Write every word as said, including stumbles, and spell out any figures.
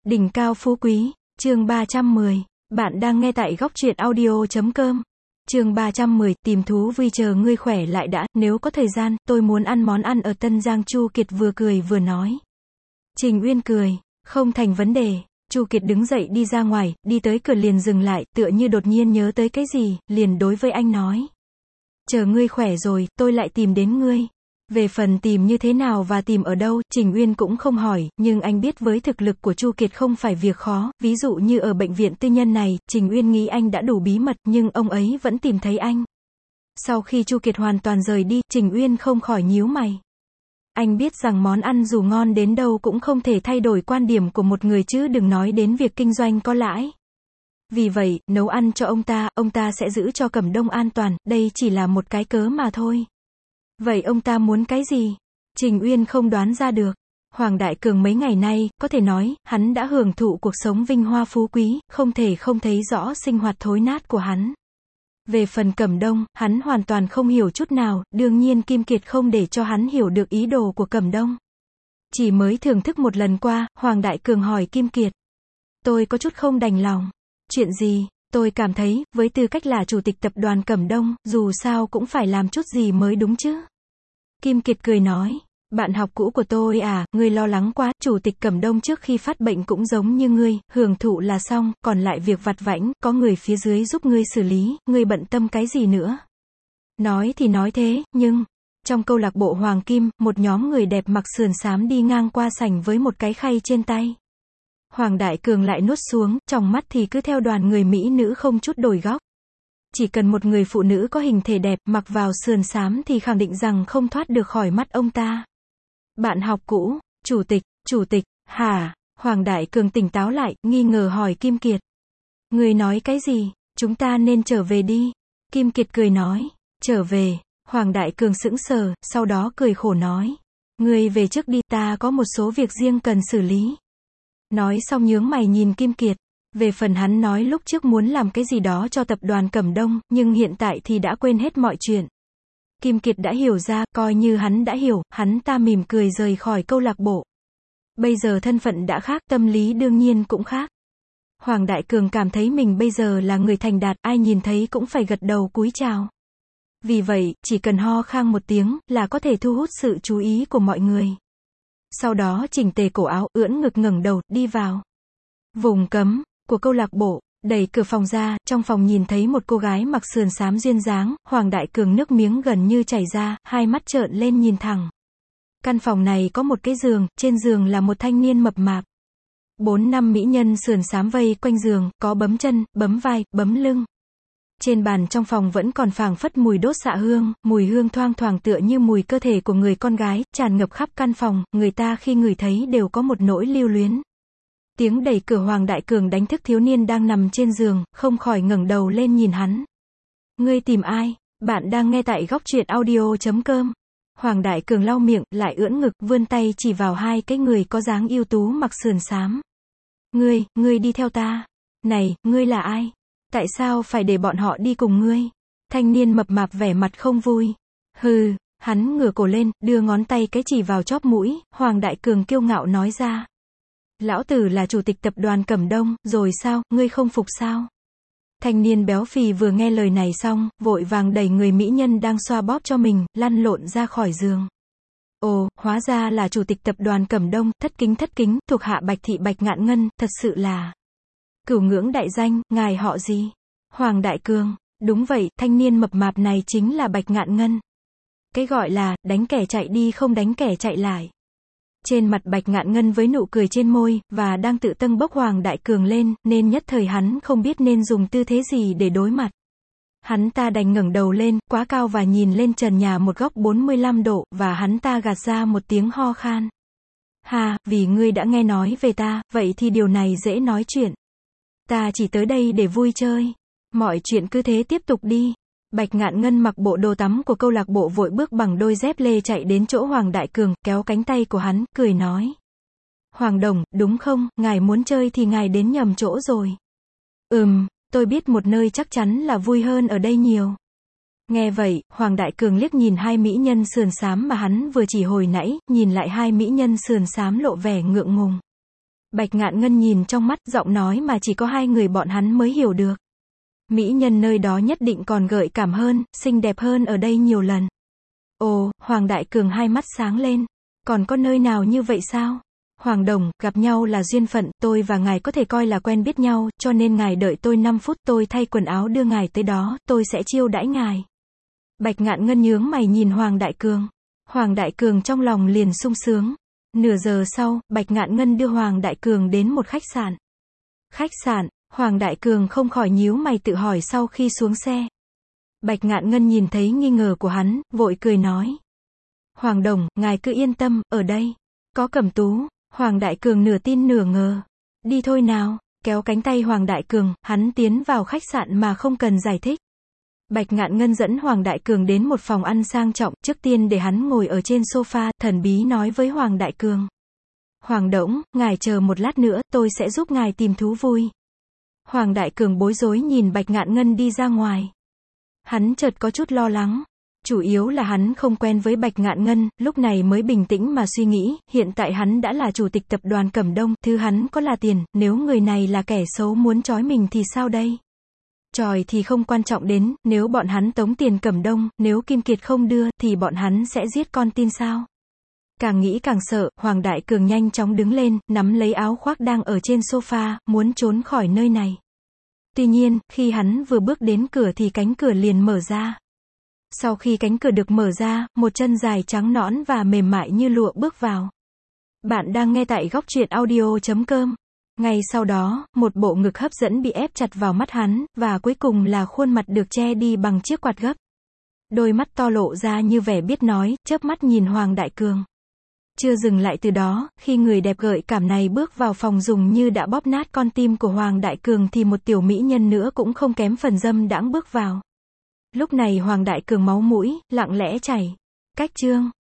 Đỉnh cao phú quý, chương ba trăm mười. Bạn đang nghe tại góc truyện audio chấm com. Chương ba trăm mười, tìm thú vui chờ ngươi khỏe lại đã, nếu có thời gian, tôi muốn ăn món ăn ở Tân Giang. Chu Kiệt vừa cười vừa nói. Trình Uyên cười, không thành vấn đề. Chu Kiệt đứng dậy đi ra ngoài, đi tới cửa liền dừng lại, tựa như đột nhiên nhớ tới cái gì, liền đối với anh nói. Chờ ngươi khỏe rồi, tôi lại tìm đến ngươi. Về phần tìm như thế nào và tìm ở đâu, Trình Uyên cũng không hỏi, nhưng anh biết với thực lực của Chu Kiệt không phải việc khó, ví dụ như ở bệnh viện tư nhân này, Trình Uyên nghĩ anh đã đủ bí mật, nhưng ông ấy vẫn tìm thấy anh. Sau khi Chu Kiệt hoàn toàn rời đi, Trình Uyên không khỏi nhíu mày. Anh biết rằng món ăn dù ngon đến đâu cũng không thể thay đổi quan điểm của một người chứ đừng nói đến việc kinh doanh có lãi. Vì vậy, nấu ăn cho ông ta, ông ta sẽ giữ cho Cẩm Đông an toàn, đây chỉ là một cái cớ mà thôi. Vậy ông ta muốn cái gì? Trình Uyên không đoán ra được. Hoàng Đại Cường mấy ngày nay, có thể nói, hắn đã hưởng thụ cuộc sống vinh hoa phú quý, không thể không thấy rõ sinh hoạt thối nát của hắn. Về phần Cẩm Đông, hắn hoàn toàn không hiểu chút nào, đương nhiên Kim Kiệt không để cho hắn hiểu được ý đồ của Cẩm Đông. Chỉ mới thưởng thức một lần qua, Hoàng Đại Cường hỏi Kim Kiệt. Tôi có chút không đành lòng. Chuyện gì? Tôi cảm thấy, với tư cách là chủ tịch tập đoàn Cẩm Đông, dù sao cũng phải làm chút gì mới đúng chứ. Kim Kiệt cười nói, bạn học cũ của tôi à, ngươi lo lắng quá, chủ tịch Cẩm Đông trước khi phát bệnh cũng giống như ngươi, hưởng thụ là xong, còn lại việc vặt vãnh, có người phía dưới giúp ngươi xử lý, ngươi bận tâm cái gì nữa. Nói thì nói thế, nhưng, trong câu lạc bộ Hoàng Kim, một nhóm người đẹp mặc sườn xám đi ngang qua sảnh với một cái khay trên tay. Hoàng Đại Cường lại nuốt xuống, trong mắt thì cứ theo đoàn người mỹ nữ không chút đổi góc. Chỉ cần một người phụ nữ có hình thể đẹp, mặc vào sườn xám thì khẳng định rằng không thoát được khỏi mắt ông ta. Bạn học cũ, chủ tịch, chủ tịch, hả? Hoàng Đại Cường tỉnh táo lại, nghi ngờ hỏi Kim Kiệt. Người nói cái gì? Chúng ta nên trở về đi. Kim Kiệt cười nói, trở về. Hoàng Đại Cường sững sờ, sau đó cười khổ nói. Người về trước đi, ta có một số việc riêng cần xử lý. Nói xong nhướng mày nhìn Kim Kiệt. Về phần hắn nói lúc trước muốn làm cái gì đó cho tập đoàn Cẩm Đông, nhưng hiện tại thì đã quên hết mọi chuyện. Kim Kiệt đã hiểu ra, coi như hắn đã hiểu, hắn ta mỉm cười rời khỏi câu lạc bộ. Bây giờ thân phận đã khác, tâm lý đương nhiên cũng khác. Hoàng Đại Cường cảm thấy mình bây giờ là người thành đạt, ai nhìn thấy cũng phải gật đầu cúi chào. Vì vậy, chỉ cần ho khan một tiếng, là có thể thu hút sự chú ý của mọi người. Sau đó chỉnh tề cổ áo, ưỡn ngực ngẩng đầu, đi vào vùng cấm của câu lạc bộ, đẩy cửa phòng ra, trong phòng nhìn thấy một cô gái mặc sườn xám duyên dáng, Hoàng Đại Cường nước miếng gần như chảy ra, hai mắt trợn lên nhìn thẳng. Căn phòng này có một cái giường, trên giường là một thanh niên mập mạp. Bốn năm mỹ nhân sườn xám vây quanh giường, có bấm chân, bấm vai, bấm lưng. Trên bàn trong phòng vẫn còn phảng phất mùi đốt xạ hương, mùi hương thoang thoảng tựa như mùi cơ thể của người con gái, tràn ngập khắp căn phòng, người ta khi ngửi thấy đều có một nỗi lưu luyến. Tiếng đẩy cửa Hoàng Đại Cường đánh thức thiếu niên đang nằm trên giường, không khỏi ngẩng đầu lên nhìn hắn. Ngươi tìm ai? Bạn đang nghe tại góc truyện audio chấm com. Hoàng Đại Cường lau miệng, lại ưỡn ngực, vươn tay chỉ vào hai cái người có dáng ưu tú mặc sườn xám. Ngươi, ngươi đi theo ta. Này, ngươi là ai? Tại sao phải để bọn họ đi cùng ngươi? Thanh niên mập mạp vẻ mặt không vui. Hừ, hắn ngửa cổ lên, đưa ngón tay cái chỉ vào chóp mũi, Hoàng Đại Cường kiêu ngạo nói ra. Lão tử là chủ tịch tập đoàn Cẩm Đông, rồi sao, ngươi không phục sao? Thanh niên béo phì vừa nghe lời này xong, vội vàng đẩy người mỹ nhân đang xoa bóp cho mình, lăn lộn ra khỏi giường. Ồ, hóa ra là chủ tịch tập đoàn Cẩm Đông, thất kính thất kính, thuộc hạ Bạch Thị Bạch Ngạn Ngân, thật sự là cửu ngưỡng đại danh, ngài họ gì? Hoàng Đại Cường, đúng vậy, thanh niên mập mạp này chính là Bạch Ngạn Ngân. Cái gọi là, đánh kẻ chạy đi không đánh kẻ chạy lại. Trên mặt Bạch Ngạn Ngân với nụ cười trên môi, và đang tự tâng bốc Hoàng Đại Cường lên, nên nhất thời hắn không biết nên dùng tư thế gì để đối mặt. Hắn ta đành ngẩng đầu lên, quá cao và nhìn lên trần nhà một góc bốn mươi lăm độ, và hắn ta gạt ra một tiếng ho khan. Ha, vì ngươi đã nghe nói về ta, vậy thì điều này dễ nói chuyện. Ta chỉ tới đây để vui chơi. Mọi chuyện cứ thế tiếp tục đi. Bạch Ngạn Ngân mặc bộ đồ tắm của câu lạc bộ vội bước bằng đôi dép lê chạy đến chỗ Hoàng Đại Cường, kéo cánh tay của hắn, cười nói. Hoàng Đồng, đúng không, ngài muốn chơi thì ngài đến nhầm chỗ rồi. Ừm, tôi biết một nơi chắc chắn là vui hơn ở đây nhiều. Nghe vậy, Hoàng Đại Cường liếc nhìn hai mỹ nhân sườn xám mà hắn vừa chỉ hồi nãy, nhìn lại hai mỹ nhân sườn xám lộ vẻ ngượng ngùng. Bạch Ngạn Ngân nhìn trong mắt, giọng nói mà chỉ có hai người bọn hắn mới hiểu được. Mỹ nhân nơi đó nhất định còn gợi cảm hơn, xinh đẹp hơn ở đây nhiều lần. Ồ, Hoàng Đại Cường hai mắt sáng lên. Còn có nơi nào như vậy sao? Hoàng Đồng, gặp nhau là duyên phận, tôi và ngài có thể coi là quen biết nhau, cho nên ngài đợi tôi năm phút, tôi thay quần áo đưa ngài tới đó, tôi sẽ chiêu đãi ngài. Bạch Ngạn Ngân nhướng mày nhìn Hoàng Đại Cường. Hoàng Đại Cường trong lòng liền sung sướng. Nửa giờ sau, Bạch Ngạn Ngân đưa Hoàng Đại Cường đến một khách sạn. Khách sạn, Hoàng Đại Cường không khỏi nhíu mày tự hỏi sau khi xuống xe. Bạch Ngạn Ngân nhìn thấy nghi ngờ của hắn, vội cười nói. Hoàng Đồng, ngài cứ yên tâm, ở đây có Cẩm Tú. Hoàng Đại Cường nửa tin nửa ngờ. Đi thôi nào, kéo cánh tay Hoàng Đại Cường, hắn tiến vào khách sạn mà không cần giải thích. Bạch Ngạn Ngân dẫn Hoàng Đại Cường đến một phòng ăn sang trọng, trước tiên để hắn ngồi ở trên sofa, thần bí nói với Hoàng Đại Cường. Hoàng Đỗng, ngài chờ một lát nữa, tôi sẽ giúp ngài tìm thú vui. Hoàng Đại Cường bối rối nhìn Bạch Ngạn Ngân đi ra ngoài. Hắn chợt có chút lo lắng. Chủ yếu là hắn không quen với Bạch Ngạn Ngân, lúc này mới bình tĩnh mà suy nghĩ, hiện tại hắn đã là chủ tịch tập đoàn Cẩm Đông, thứ hắn có là tiền, nếu người này là kẻ xấu muốn trói mình thì sao đây? Tròi thì không quan trọng đến, nếu bọn hắn tống tiền Cẩm Đông, nếu Kim Kiệt không đưa, thì bọn hắn sẽ giết con tin sao? Càng nghĩ càng sợ, Hoàng Đại Cường nhanh chóng đứng lên, nắm lấy áo khoác đang ở trên sofa, muốn trốn khỏi nơi này. Tuy nhiên, khi hắn vừa bước đến cửa thì cánh cửa liền mở ra. Sau khi cánh cửa được mở ra, một chân dài trắng nõn và mềm mại như lụa bước vào. Bạn đang nghe tại góc truyện audio chấm com. Ngay sau đó, một bộ ngực hấp dẫn bị ép chặt vào mắt hắn, và cuối cùng là khuôn mặt được che đi bằng chiếc quạt gấp. Đôi mắt to lộ ra như vẻ biết nói, chớp mắt nhìn Hoàng Đại Cường. Chưa dừng lại từ đó, khi người đẹp gợi cảm này bước vào phòng dùng như đã bóp nát con tim của Hoàng Đại Cường thì một tiểu mỹ nhân nữa cũng không kém phần dâm đãng bước vào. Lúc này Hoàng Đại Cường máu mũi, lặng lẽ chảy. Cách chương